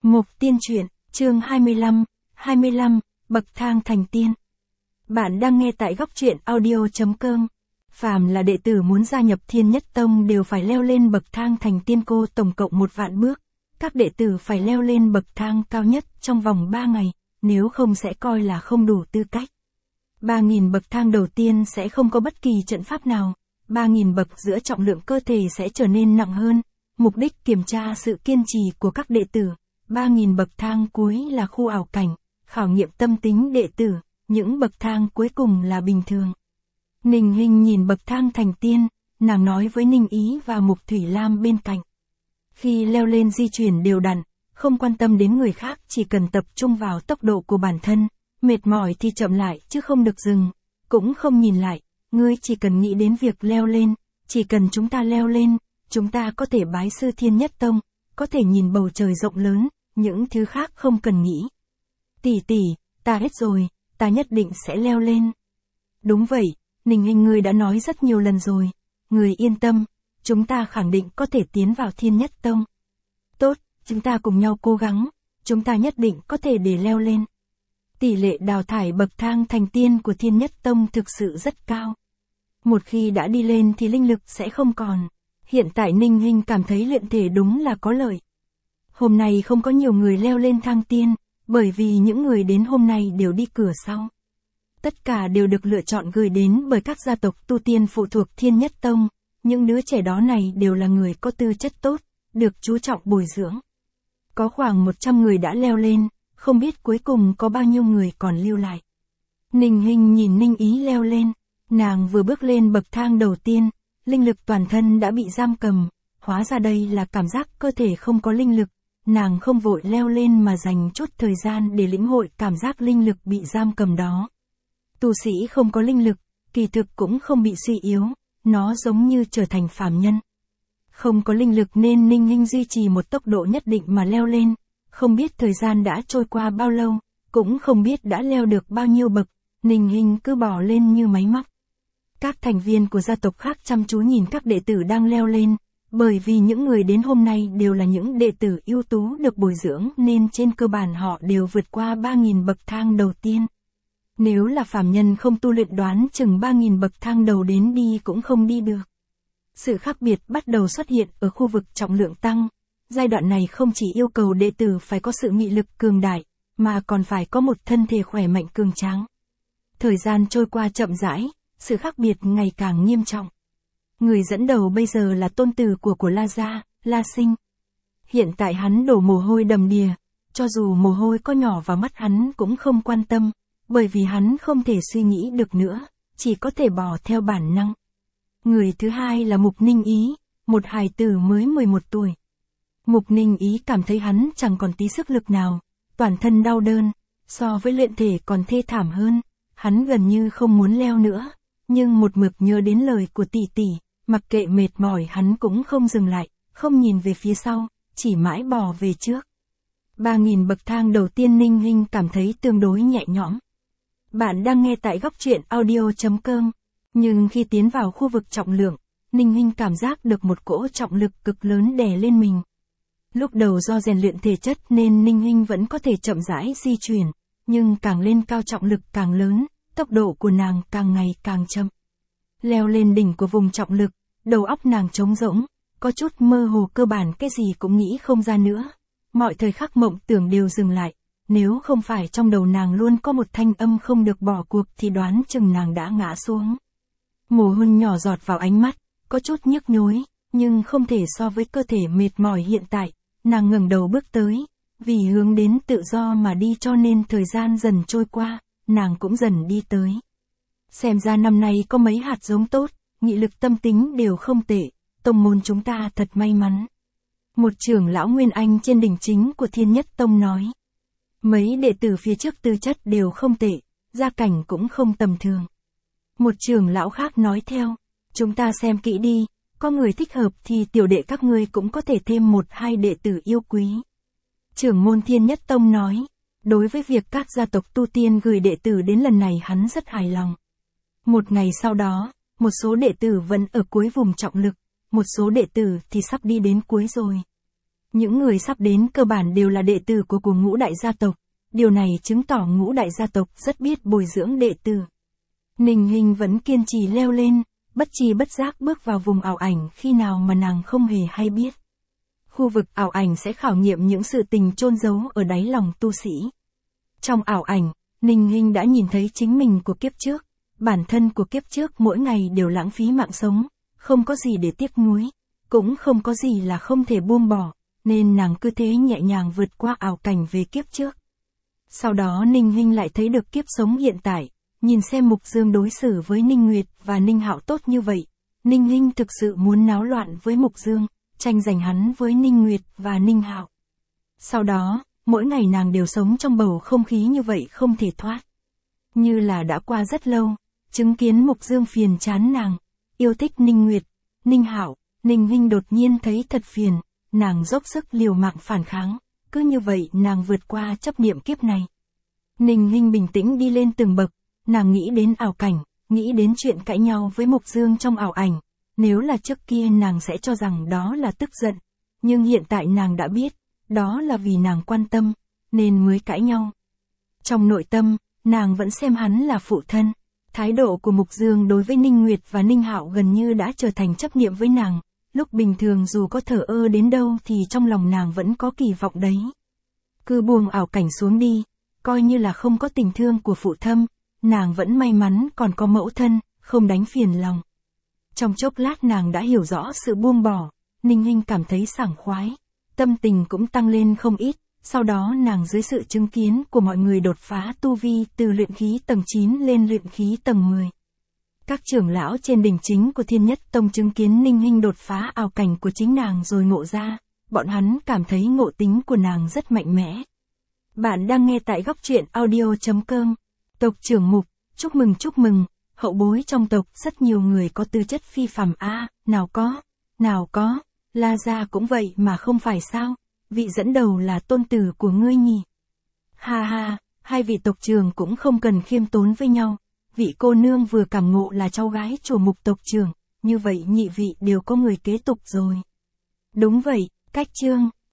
Mục Tiên Truyện, chương 25, bậc thang thành tiên. Bạn đang nghe tại góc truyện audio.com. Phàm là đệ tử muốn gia nhập Thiên Nhất Tông đều phải leo lên bậc thang thành tiên cô tổng cộng 1.000.000 bước. Các đệ tử phải leo lên bậc thang cao nhất trong vòng 3 ngày, nếu không sẽ coi là không đủ tư cách. 3.000 bậc thang đầu tiên sẽ không có bất kỳ trận pháp nào, 3.000 bậc giữa trọng lượng cơ thể sẽ trở nên nặng hơn, mục đích kiểm tra sự kiên trì của các đệ tử. 3.000 bậc thang cuối là khu ảo cảnh, khảo nghiệm tâm tính đệ tử, những bậc thang cuối cùng là bình thường. Ninh Hinh nhìn bậc thang thành tiên, nàng nói với Ninh Ý và Mục Thủy Lam bên cạnh. Khi leo lên di chuyển đều đặn, không quan tâm đến người khác, chỉ cần tập trung vào tốc độ của bản thân, mệt mỏi thì chậm lại chứ không được dừng, cũng không nhìn lại, ngươi chỉ cần nghĩ đến việc leo lên, chỉ cần chúng ta leo lên, chúng ta có thể bái sư Thiên Nhất Tông, có thể nhìn bầu trời rộng lớn, những thứ khác không cần nghĩ. Tỷ, ta hết rồi, ta nhất định sẽ leo lên. Đúng vậy, Ninh Hinh ngươi đã nói rất nhiều lần rồi, ngươi yên tâm, chúng ta khẳng định có thể tiến vào Thiên Nhất Tông. Tốt, chúng ta cùng nhau cố gắng, chúng ta nhất định có thể để leo lên. Tỷ lệ đào thải bậc thang thành tiên của Thiên Nhất Tông thực sự rất cao. Một khi đã đi lên thì linh lực sẽ không còn. Hiện tại Ninh Hinh cảm thấy luyện thể đúng là có lợi. Hôm nay không có nhiều người leo lên thang tiên, bởi vì những người đến hôm nay đều đi cửa sau. Tất cả đều được lựa chọn gửi đến bởi các gia tộc tu tiên phụ thuộc Thiên Nhất Tông, những đứa trẻ đó này đều là người có tư chất tốt, được chú trọng bồi dưỡng. Có khoảng 100 người đã leo lên, không biết cuối cùng có bao nhiêu người còn lưu lại. Ninh Hinh nhìn Ninh Ý leo lên, nàng vừa bước lên bậc thang đầu tiên, linh lực toàn thân đã bị giam cầm, hóa ra đây là cảm giác cơ thể không có linh lực. Nàng không vội leo lên mà dành chút thời gian để lĩnh hội cảm giác linh lực bị giam cầm đó. Tu sĩ không có linh lực, kỳ thực cũng không bị suy yếu, nó giống như trở thành phàm nhân. Không có linh lực nên Ninh Hinh duy trì một tốc độ nhất định mà leo lên, không biết thời gian đã trôi qua bao lâu, cũng không biết đã leo được bao nhiêu bậc, Ninh Hinh cứ bò lên như máy móc. Các thành viên của gia tộc khác chăm chú nhìn các đệ tử đang leo lên. Bởi vì những người đến hôm nay đều là những đệ tử ưu tú được bồi dưỡng nên trên cơ bản họ đều vượt qua 3.000 bậc thang đầu tiên. Nếu là phàm nhân không tu luyện đoán chừng 3.000 bậc thang đầu đến đi cũng không đi được. Sự khác biệt bắt đầu xuất hiện ở khu vực trọng lượng tăng. Giai đoạn này không chỉ yêu cầu đệ tử phải có sự nghị lực cường đại, mà còn phải có một thân thể khỏe mạnh cường tráng. Thời gian trôi qua chậm rãi, sự khác biệt ngày càng nghiêm trọng. Người dẫn đầu bây giờ là tôn tử của La Gia, La Sinh. Hiện tại hắn đổ mồ hôi đầm đìa, cho dù mồ hôi có nhỏ vào mắt hắn cũng không quan tâm, bởi vì hắn không thể suy nghĩ được nữa, chỉ có thể bò theo bản năng. Người thứ hai là Mục Ninh Ý, một hài tử mới 11 tuổi. Mục Ninh Ý cảm thấy hắn chẳng còn tí sức lực nào, toàn thân đau đớn, so với luyện thể còn thê thảm hơn, hắn gần như không muốn leo nữa, nhưng một mực nhớ đến lời của tỷ. Mặc kệ mệt mỏi hắn cũng không dừng lại, không nhìn về phía sau, chỉ mãi bò về trước. 3.000 bậc thang đầu tiên Ninh Hinh cảm thấy tương đối nhẹ nhõm. Bạn đang nghe tại góc truyện audio.com. Nhưng khi tiến vào khu vực trọng lượng, Ninh Hinh cảm giác được một cỗ trọng lực cực lớn đè lên mình. Lúc đầu do rèn luyện thể chất nên Ninh Hinh vẫn có thể chậm rãi di chuyển, nhưng càng lên cao trọng lực càng lớn, tốc độ của nàng càng ngày càng chậm. Leo lên đỉnh của vùng trọng lực, đầu óc nàng trống rỗng, có chút mơ hồ, cơ bản cái gì cũng nghĩ không ra nữa. Mọi thời khắc mộng tưởng đều dừng lại, nếu không phải trong đầu nàng luôn có một thanh âm không được bỏ cuộc thì đoán chừng nàng đã ngã xuống. Mồ hôi nhỏ giọt vào ánh mắt, có chút nhức nhối, nhưng không thể so với cơ thể mệt mỏi hiện tại. Nàng ngẩng đầu bước tới, vì hướng đến tự do mà đi cho nên thời gian dần trôi qua, nàng cũng dần đi tới. Xem ra năm nay có mấy hạt giống tốt, nghị lực tâm tính đều không tệ, tông môn chúng ta thật may mắn. Một trưởng lão Nguyên Anh trên đỉnh chính của Thiên Nhất Tông nói. Mấy đệ tử phía trước tư chất đều không tệ, gia cảnh cũng không tầm thường. Một trưởng lão khác nói theo, chúng ta xem kỹ đi, có người thích hợp thì tiểu đệ các ngươi cũng có thể thêm 1-2 đệ tử yêu quý. Trưởng môn Thiên Nhất Tông nói, đối với việc các gia tộc tu tiên gửi đệ tử đến lần này hắn rất hài lòng. Một ngày sau đó, một số đệ tử vẫn ở cuối vùng trọng lực, một số đệ tử thì sắp đi đến cuối rồi. Những người sắp đến cơ bản đều là đệ tử của ngũ đại gia tộc, điều này chứng tỏ ngũ đại gia tộc rất biết bồi dưỡng đệ tử. Ninh Hinh vẫn kiên trì leo lên, bất tri bất giác bước vào vùng ảo ảnh khi nào mà nàng không hề hay biết. Khu vực ảo ảnh sẽ khảo nghiệm những sự tình chôn giấu ở đáy lòng tu sĩ. Trong ảo ảnh, Ninh Hinh đã nhìn thấy chính mình của kiếp trước, bản thân của kiếp trước mỗi ngày đều lãng phí mạng sống, không có gì để tiếc nuối, cũng không có gì là không thể buông bỏ, nên nàng cứ thế nhẹ nhàng vượt qua ảo cảnh về kiếp trước. Sau đó Ninh Hinh lại thấy được kiếp sống hiện tại, nhìn xem Mục Dương đối xử với Ninh Nguyệt và Ninh Hạo tốt như vậy, Ninh Hinh thực sự muốn náo loạn với Mục Dương, tranh giành hắn với Ninh Nguyệt và Ninh Hạo. Sau đó, mỗi ngày nàng đều sống trong bầu không khí như vậy không thể thoát. Như là đã qua rất lâu, chứng kiến Mục Dương phiền chán nàng, yêu thích Ninh Nguyệt, Ninh Hạo, Ninh Hinh đột nhiên thấy thật phiền, nàng dốc sức liều mạng phản kháng, cứ như vậy nàng vượt qua chấp niệm kiếp này. Ninh Hinh bình tĩnh đi lên từng bậc, nàng nghĩ đến ảo cảnh, nghĩ đến chuyện cãi nhau với Mục Dương trong ảo ảnh, nếu là trước kia nàng sẽ cho rằng đó là tức giận, nhưng hiện tại nàng đã biết, đó là vì nàng quan tâm, nên mới cãi nhau. Trong nội tâm, nàng vẫn xem hắn là phụ thân, thái độ của Mục Dương đối với Ninh Nguyệt và Ninh Hạo gần như đã trở thành chấp niệm với nàng, lúc bình thường dù có thờ ơ đến đâu thì trong lòng nàng vẫn có kỳ vọng đấy. Cứ buông ảo cảnh xuống đi, coi như là không có tình thương của phụ thân, nàng vẫn may mắn còn có mẫu thân, không đánh phiền lòng. Trong chốc lát nàng đã hiểu rõ sự buông bỏ, Ninh Hinh cảm thấy sảng khoái, tâm tình cũng tăng lên không ít, sau đó nàng dưới sự chứng kiến của mọi người đột phá tu vi từ luyện khí tầng 9 lên luyện khí tầng 10. Các trưởng lão trên đỉnh chính của Thiên Nhất Tông chứng kiến Ninh Hinh đột phá ảo cảnh của chính nàng rồi ngộ ra, bọn hắn cảm thấy ngộ tính của nàng rất mạnh mẽ. Bạn đang nghe tại góc truyện audio.com. Tộc trưởng Mục, chúc mừng, hậu bối trong tộc rất nhiều người có tư chất phi phàm a, nào có, La gia cũng vậy mà không phải sao, vị dẫn đầu là tôn tử của ngươi nhỉ. Ha ha, hai vị tộc trưởng cũng không cần khiêm tốn với nhau, vị cô nương vừa cảm ngộ là cháu gái chủ Mục tộc trưởng, như vậy nhị vị đều có người kế tục rồi. Đúng vậy, Cách Trương.